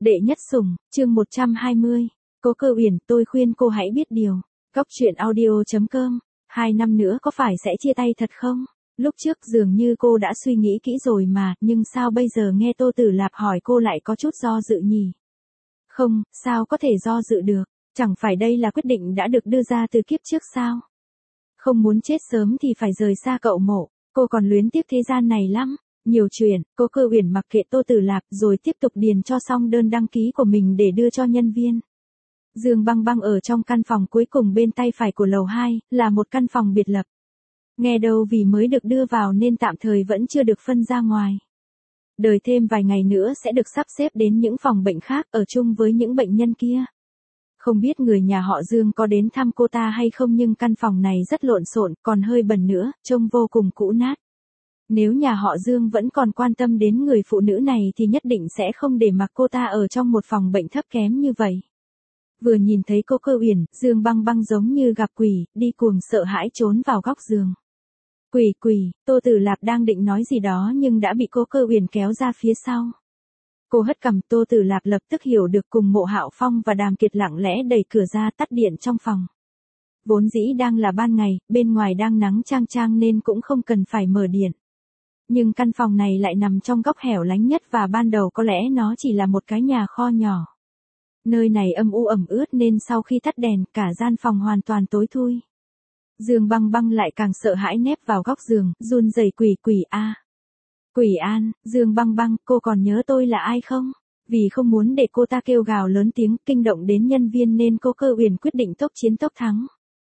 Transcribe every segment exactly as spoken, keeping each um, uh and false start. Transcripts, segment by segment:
Đệ nhất sủng, chương một trăm hai mươi. Cố Cơ Uyển, tôi khuyên cô hãy biết điều. Góc truyện audio chấm com. Hai năm nữa có phải sẽ chia tay thật không? Lúc trước dường như cô đã suy nghĩ kỹ rồi mà, nhưng sao bây giờ nghe Tô Tử Lạp hỏi cô lại có chút do dự nhỉ? Không, sao có thể do dự được? Chẳng phải đây là quyết định đã được đưa ra từ kiếp trước sao? Không muốn chết sớm thì phải rời xa cậu Mộ, cô còn luyến tiếc thế gian này lắm. Nhiều chuyện, Cố Cơ Uyển mặc kệ Tô Tử Lạp rồi tiếp tục điền cho xong đơn đăng ký của mình để đưa cho nhân viên. Dương Băng Băng ở trong căn phòng cuối cùng bên tay phải của lầu hai, là một căn phòng biệt lập. Nghe đâu vì mới được đưa vào nên tạm thời vẫn chưa được phân ra ngoài. Đợi thêm vài ngày nữa sẽ được sắp xếp đến những phòng bệnh khác ở chung với những bệnh nhân kia. Không biết người nhà họ Dương có đến thăm cô ta hay không, nhưng căn phòng này rất lộn xộn, còn hơi bẩn nữa, trông vô cùng cũ nát. Nếu nhà họ Dương vẫn còn quan tâm đến người phụ nữ này thì nhất định sẽ không để mặc cô ta ở trong một phòng bệnh thấp kém như vậy. Vừa nhìn thấy Cố Cơ Uyển, Dương Băng Băng giống như gặp quỷ, đi cuồng sợ hãi trốn vào góc giường. Quỷ quỷ, Tô Tử Lạp đang định nói gì đó nhưng đã bị Cố Cơ Uyển kéo ra phía sau. Cô hất cằm, Tô Tử Lạp lập tức hiểu được, cùng Mộ Hạo Phong và Đàm Kiệt lặng lẽ đẩy cửa ra tắt điện trong phòng. Vốn dĩ đang là ban ngày, bên ngoài đang nắng chang chang nên cũng không cần phải mở điện. Nhưng căn phòng này lại nằm trong góc hẻo lánh nhất và ban đầu có lẽ nó chỉ là một cái nhà kho nhỏ. Nơi này âm u ẩm ướt nên sau khi tắt đèn cả gian phòng hoàn toàn tối thui. Dương Băng Băng lại càng sợ hãi nép vào góc giường, run rẩy quỷ quỷ a. À. Quỷ An, Dương Băng Băng, cô còn nhớ tôi là ai không? Vì không muốn để cô ta kêu gào lớn tiếng kinh động đến nhân viên nên Cố Cơ Uyển quyết định tốc chiến tốc thắng.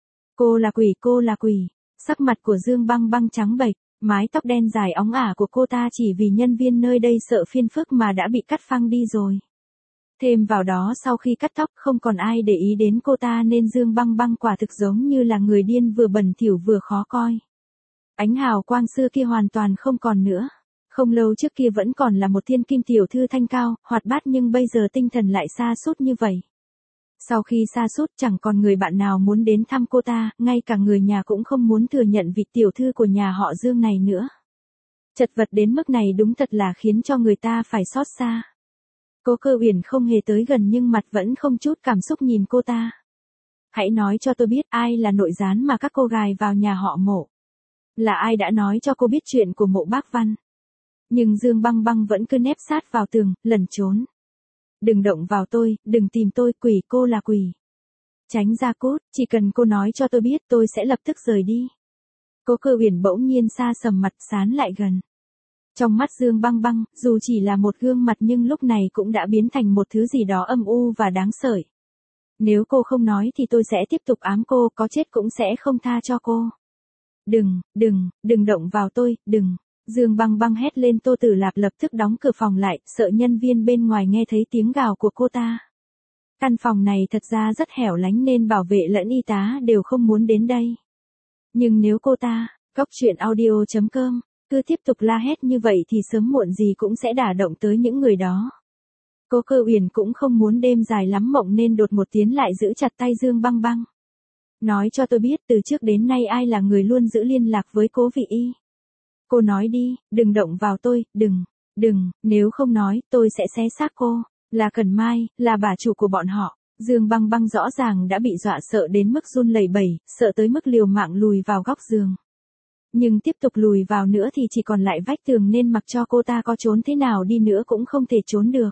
Cô là quỷ, cô là quỷ. Sắc mặt của Dương Băng Băng trắng bệch. Mái tóc đen dài óng ả của cô ta chỉ vì nhân viên nơi đây sợ phiền phức mà đã bị cắt phăng đi rồi. Thêm vào đó sau khi cắt tóc không còn ai để ý đến cô ta nên Dương Băng Băng quả thực giống như là người điên, vừa bẩn thỉu vừa khó coi. Ánh hào quang xưa kia hoàn toàn không còn nữa. Không lâu trước kia vẫn còn là một thiên kim tiểu thư thanh cao, hoạt bát, nhưng bây giờ tinh thần lại sa sút như vậy. Sau khi sa sút chẳng còn người bạn nào muốn đến thăm cô ta, ngay cả người nhà cũng không muốn thừa nhận vị tiểu thư của nhà họ Dương này nữa. Chật vật đến mức này đúng thật là khiến cho người ta phải xót xa. Cố Cơ Uyển không hề tới gần nhưng mặt vẫn không chút cảm xúc nhìn cô ta. Hãy nói cho tôi biết ai là nội gián mà các cô gài vào nhà họ Mộ. Là ai đã nói cho cô biết chuyện của Mộ Bác Văn. Nhưng Dương Băng Băng vẫn cứ nép sát vào tường, lẩn trốn. Đừng động vào tôi, đừng tìm tôi, quỷ, cô là quỷ. Tránh ra cút, chỉ cần cô nói cho tôi biết tôi sẽ lập tức rời đi. Cố Cơ Uyển bỗng nhiên xa sầm mặt, sán lại gần. Trong mắt Dương Băng Băng, dù chỉ là một gương mặt nhưng lúc này cũng đã biến thành một thứ gì đó âm u và đáng sợ. Nếu cô không nói thì tôi sẽ tiếp tục ám cô, có chết cũng sẽ không tha cho cô. Đừng, đừng, đừng động vào tôi, đừng. Dương Băng Băng hét lên. Tô Tử Lạp lập tức đóng cửa phòng lại, sợ nhân viên bên ngoài nghe thấy tiếng gào của cô ta. Căn phòng này thật ra rất hẻo lánh nên bảo vệ lẫn y tá đều không muốn đến đây. Nhưng nếu cô ta, góc truyện audio chấm com, cứ tiếp tục la hét như vậy thì sớm muộn gì cũng sẽ đả động tới những người đó. Cố Cơ Uyển cũng không muốn đêm dài lắm mộng nên đột một tiến lại giữ chặt tay Dương Băng Băng. Nói cho tôi biết từ trước đến nay ai là người luôn giữ liên lạc với Cố Vị Y. Cô nói đi, đừng động vào tôi, đừng, đừng, nếu không nói, tôi sẽ xé xác cô. Là Cẩn Mai, là bà chủ của bọn họ. Dương Băng Băng rõ ràng đã bị dọa sợ đến mức run lẩy bẩy, sợ tới mức liều mạng lùi vào góc giường. Nhưng tiếp tục lùi vào nữa thì chỉ còn lại vách tường nên mặc cho cô ta có trốn thế nào đi nữa cũng không thể trốn được.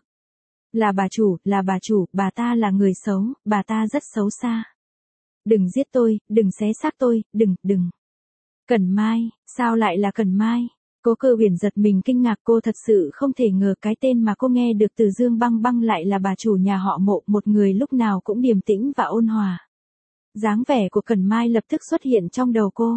Là bà chủ, là bà chủ, bà ta là người xấu, bà ta rất xấu xa. Đừng giết tôi, đừng xé xác tôi, đừng, đừng. Cẩn Mai, sao lại là Cẩn Mai? Cố Cơ Uyển giật mình kinh ngạc, cô thật sự không thể ngờ cái tên mà cô nghe được từ Dương Băng Băng lại là bà chủ nhà họ Mộ, một người lúc nào cũng điềm tĩnh và ôn hòa. Dáng vẻ của Cẩn Mai lập tức xuất hiện trong đầu cô.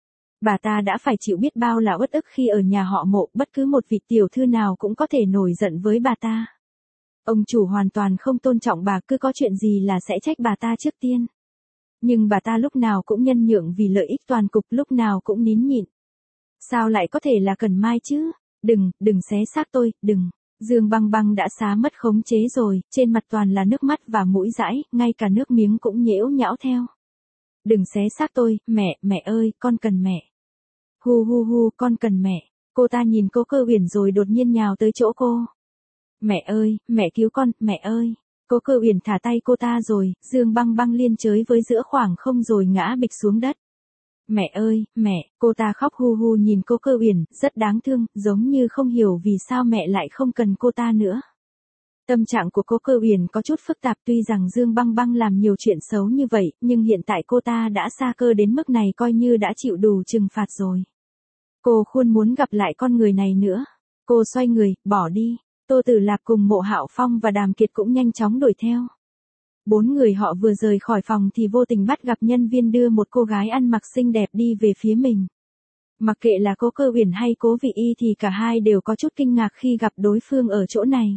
Bà ta đã phải chịu biết bao là uất ức khi ở nhà họ Mộ, bất cứ một vị tiểu thư nào cũng có thể nổi giận với bà ta. Ông chủ hoàn toàn không tôn trọng bà, cứ có chuyện gì là sẽ trách bà ta trước tiên. Nhưng bà ta lúc nào cũng nhân nhượng vì lợi ích toàn cục, lúc nào cũng nín nhịn. Sao lại có thể là Cẩn Mai chứ? Đừng, đừng xé xác tôi, đừng. Dương Băng Băng đã xá mất khống chế rồi, trên mặt toàn là nước mắt và mũi dãi, ngay cả nước miếng cũng nhễu nhão theo. Đừng xé xác tôi, mẹ, mẹ ơi, con cần mẹ. Hu hu hu, con cần mẹ. Cô ta nhìn Cố Cơ Uyển rồi đột nhiên nhào tới chỗ cô. Mẹ ơi, mẹ cứu con, mẹ ơi. Cố Cơ Uyển thả tay cô ta rồi, Dương Băng Băng liên chới với giữa khoảng không rồi ngã bịch xuống đất. Mẹ ơi, mẹ, cô ta khóc hu hu nhìn Cố Cơ Uyển, rất đáng thương, giống như không hiểu vì sao mẹ lại không cần cô ta nữa. Tâm trạng của Cố Cơ Uyển có chút phức tạp, tuy rằng Dương Băng Băng làm nhiều chuyện xấu như vậy, nhưng hiện tại cô ta đã sa cơ đến mức này coi như đã chịu đủ trừng phạt rồi. Cô không muốn gặp lại con người này nữa. Cô xoay người, bỏ đi. Tô Tử Lạp cùng Mộ Hạo Phong và Đàm Kiệt cũng nhanh chóng đuổi theo. Bốn người họ vừa rời khỏi phòng thì vô tình bắt gặp nhân viên đưa một cô gái ăn mặc xinh đẹp đi về phía mình. Mặc kệ là Cố Cơ Uyển hay Cố Vị Y thì cả hai đều có chút kinh ngạc khi gặp đối phương ở chỗ này.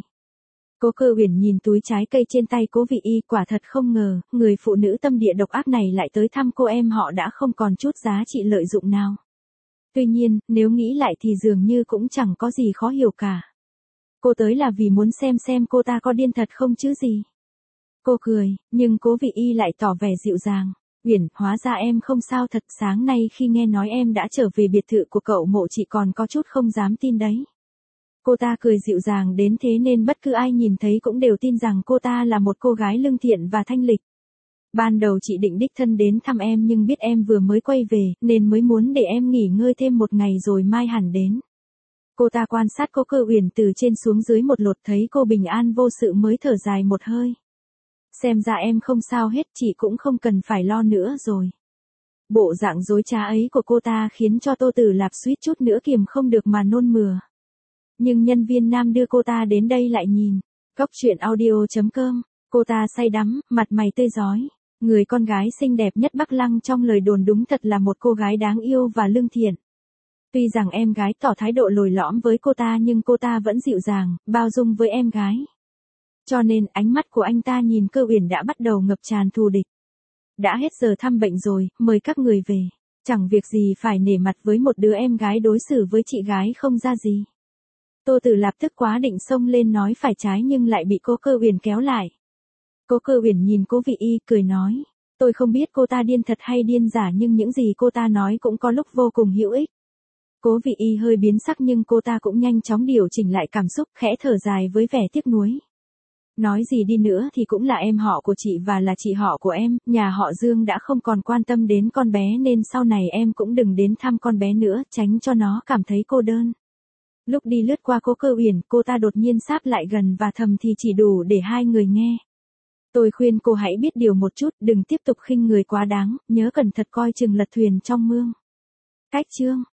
Cố Cơ Uyển nhìn túi trái cây trên tay Cố Vị Y, quả thật không ngờ, người phụ nữ tâm địa độc ác này lại tới thăm cô em họ đã không còn chút giá trị lợi dụng nào. Tuy nhiên, nếu nghĩ lại thì dường như cũng chẳng có gì khó hiểu cả. Cô tới là vì muốn xem xem cô ta có điên thật không chứ gì. Cô cười, nhưng Cố Vị Y lại tỏ vẻ dịu dàng. Uyển, hóa ra em không sao thật, sáng nay khi nghe nói em đã trở về biệt thự của cậu Mộ chị còn có chút không dám tin đấy. Cô ta cười dịu dàng đến thế nên bất cứ ai nhìn thấy cũng đều tin rằng cô ta là một cô gái lương thiện và thanh lịch. Ban đầu chị định đích thân đến thăm em nhưng biết em vừa mới quay về, nên mới muốn để em nghỉ ngơi thêm một ngày rồi mai hẳn đến. Cô ta quan sát Cố Cơ Uyển từ trên xuống dưới một lượt, thấy cô bình an vô sự mới thở dài một hơi. Xem ra em không sao hết, chị cũng không cần phải lo nữa rồi. Bộ dạng dối trá ấy của cô ta khiến cho Tô Tử Lạp suýt chút nữa kiềm không được mà nôn mửa. Nhưng nhân viên nam đưa cô ta đến đây lại nhìn. Góc truyện audio chấm com, cô ta say đắm, mặt mày tươi rói. Người con gái xinh đẹp nhất Bắc Lăng trong lời đồn đúng thật là một cô gái đáng yêu và lương thiện. Tuy rằng em gái tỏ thái độ lồi lõm với cô ta nhưng cô ta vẫn dịu dàng, bao dung với em gái. Cho nên ánh mắt của anh ta nhìn Cơ Uyển đã bắt đầu ngập tràn thù địch. Đã hết giờ thăm bệnh rồi, mời các người về. Chẳng việc gì phải nể mặt với một đứa em gái đối xử với chị gái không ra gì. Tô Tử Lạp tức quá định xông lên nói phải trái nhưng lại bị Cố Cơ Uyển kéo lại. Cố Cơ Uyển nhìn Cố Vị Y cười nói, tôi không biết cô ta điên thật hay điên giả nhưng những gì cô ta nói cũng có lúc vô cùng hữu ích. Cố Vị Y hơi biến sắc nhưng cô ta cũng nhanh chóng điều chỉnh lại cảm xúc, khẽ thở dài với vẻ tiếc nuối. Nói gì đi nữa thì cũng là em họ của chị và là chị họ của em, nhà họ Dương đã không còn quan tâm đến con bé nên sau này em cũng đừng đến thăm con bé nữa, tránh cho nó cảm thấy cô đơn. Lúc đi lướt qua Cố Cơ Uyển, cô ta đột nhiên sáp lại gần và thầm thì chỉ đủ để hai người nghe. Tôi khuyên cô hãy biết điều một chút, đừng tiếp tục khinh người quá đáng, nhớ cẩn thận coi chừng lật thuyền trong mương. Cách chương